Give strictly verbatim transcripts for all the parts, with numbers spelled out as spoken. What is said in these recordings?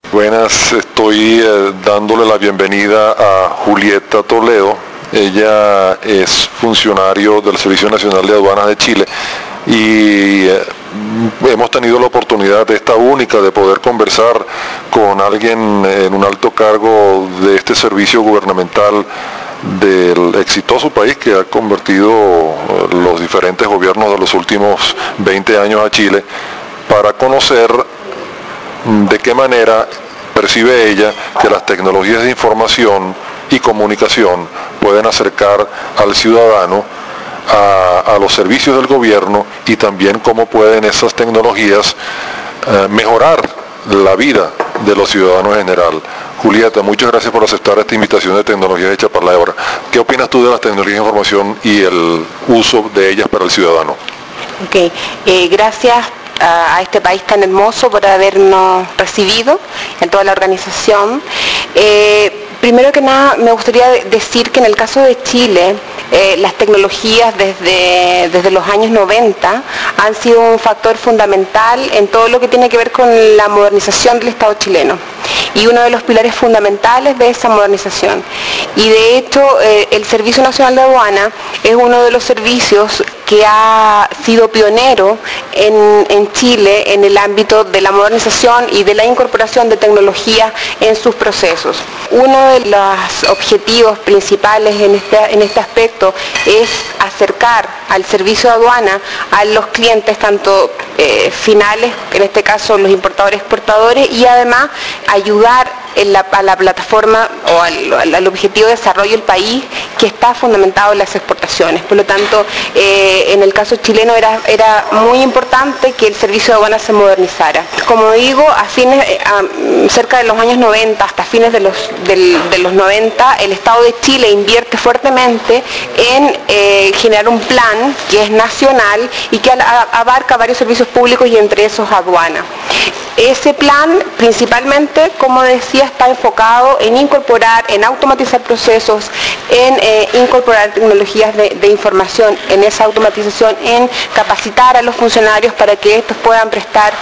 Buenas, estoy eh, dándole la bienvenida a Julieta Toledo. Ella es funcionario del Servicio Nacional de Aduanas de Chile y eh, hemos tenido la oportunidad esta única de poder conversar con alguien en un alto cargo de este servicio gubernamental del exitoso país que ha convertido los diferentes gobiernos de los últimos veinte años a Chile, para conocer de qué manera percibe ella que las tecnologías de información y comunicación pueden acercar al ciudadano a, a los servicios del gobierno, y también cómo pueden esas tecnologías eh, mejorar la vida de los ciudadanos en general. Julieta, muchas gracias por aceptar esta invitación de Tecnologías Hechas para la Hebra. ¿Qué opinas tú de las tecnologías de información y el uso de ellas para el ciudadano? Ok, eh, gracias a este país tan hermoso por habernos recibido en toda la organización. Eh, primero que nada, me gustaría decir que en el caso de Chile, eh, las tecnologías desde, desde los años noventa han sido un factor fundamental en todo lo que tiene que ver con la modernización del Estado chileno, y uno de los pilares fundamentales de esa modernización. Y de hecho, eh, el Servicio Nacional de Aduana es uno de los servicios que ha sido pionero en, en Chile en el ámbito de la modernización y de la incorporación de tecnología en sus procesos. Uno de los objetivos principales en este, en este aspecto es acercar al servicio de aduana a los clientes, tanto eh, finales, en este caso los importadores exportadores, y además ayudar en la, a la plataforma o al, al objetivo de desarrollo del país, que está fundamentado en las exportaciones. Por lo tanto, eh, en el caso chileno era, era muy importante que el servicio de aduana se modernizara. Como digo, a fines, a, cerca de los años noventa, hasta fines de los, del, de los noventa, el Estado de Chile invierte fuertemente en eh, generar un plan que es nacional y que abarca varios servicios públicos, y entre esos aduana. Ese plan principalmente, como decía, está enfocado en incorporar, en automatizar procesos, en eh, incorporar tecnologías de, de información en esa automatización, en capacitar a los funcionarios para que estos puedan prestar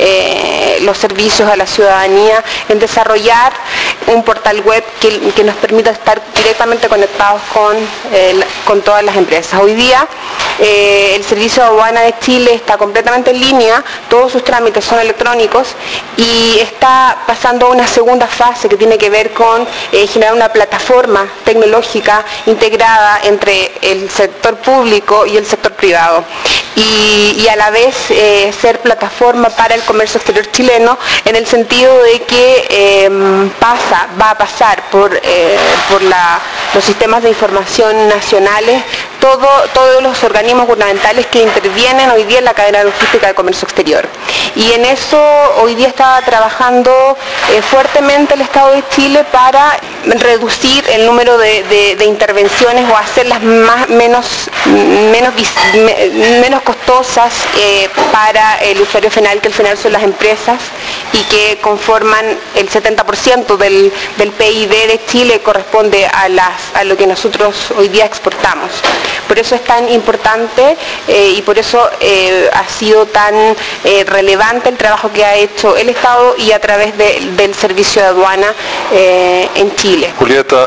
eh, los servicios a la ciudadanía, en desarrollar un portal web que, que nos permita estar directamente conectados con, eh, con todas las empresas. Hoy día eh, el Servicio de Aduana de Chile está completamente en línea, todos sus trámites son electrónicos, y está pasando a una segunda fase que tiene que ver con eh, generar una plataforma tecnológica integrada entre el sector público y el sector privado, y, y a la vez eh, ser plataforma para el comercio exterior chileno, en el sentido de que eh, pasa, va a pasar por, eh, por la, los sistemas de información nacionales todo, todos los organismos gubernamentales que intervienen hoy día en la cadena logística de comercio exterior. Y en eso hoy día está trabajando eh, fuertemente el Estado de Chile para reducir el número de, de, de intervenciones, o hacerlas más, menos, menos, menos costosas eh, para el usuario final, que al final son las empresas, y que conforman el setenta por ciento del, del P I B de Chile, corresponde a, las, a lo que nosotros hoy día exportamos. Por eso es tan importante eh, y por eso eh, ha sido tan eh, relevante el trabajo que ha hecho el Estado y a través de, del servicio de aduana eh, en Chile. Julieta,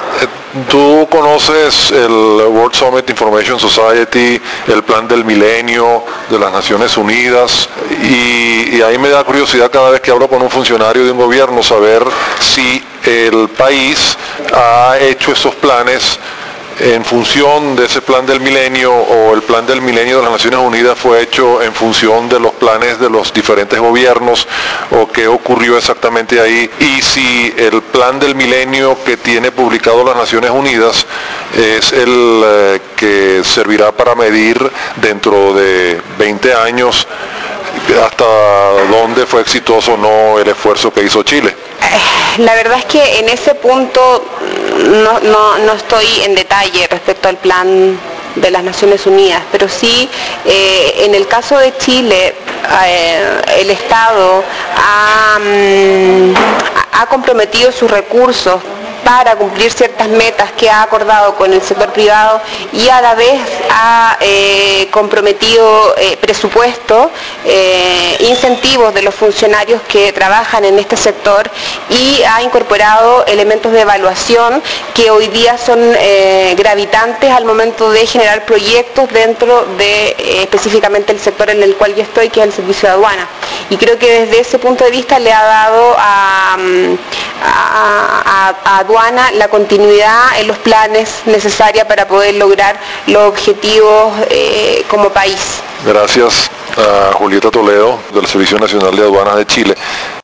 tú conoces el World Summit Information Society, el Plan del Milenio de las Naciones Unidas, y, y ahí me da curiosidad cada vez que hablo con un funcionario de un gobierno saber si el país ha hecho esos planes en función de ese plan del milenio, o el plan del milenio de las Naciones Unidas fue hecho en función de los planes de los diferentes gobiernos, o qué ocurrió exactamente ahí, y si el plan del milenio que tiene publicado las Naciones Unidas es el eh, que servirá para medir dentro de veinte años hasta dónde fue exitoso o no el esfuerzo que hizo Chile. La verdad es que en ese punto no, no, no estoy en detalle respecto al plan de las Naciones Unidas, pero sí eh, en el caso de Chile eh, el Estado ha, mm, ha comprometido sus recursos para cumplir ciertas metas que ha acordado con el sector privado y a la vez ha eh, comprometido eh, presupuesto, eh, incentivos de los funcionarios que trabajan en este sector y ha incorporado elementos de evaluación que hoy día son eh, gravitantes al momento de generar proyectos dentro de eh, específicamente el sector en el cual yo estoy, que es el servicio de aduana. Y creo que desde ese punto de vista le ha dado a, a, a, a aduana la continuidad en los planes necesaria para poder lograr los objetivos eh, como país. Gracias a Julieta Toledo del Servicio Nacional de Aduanas de Chile.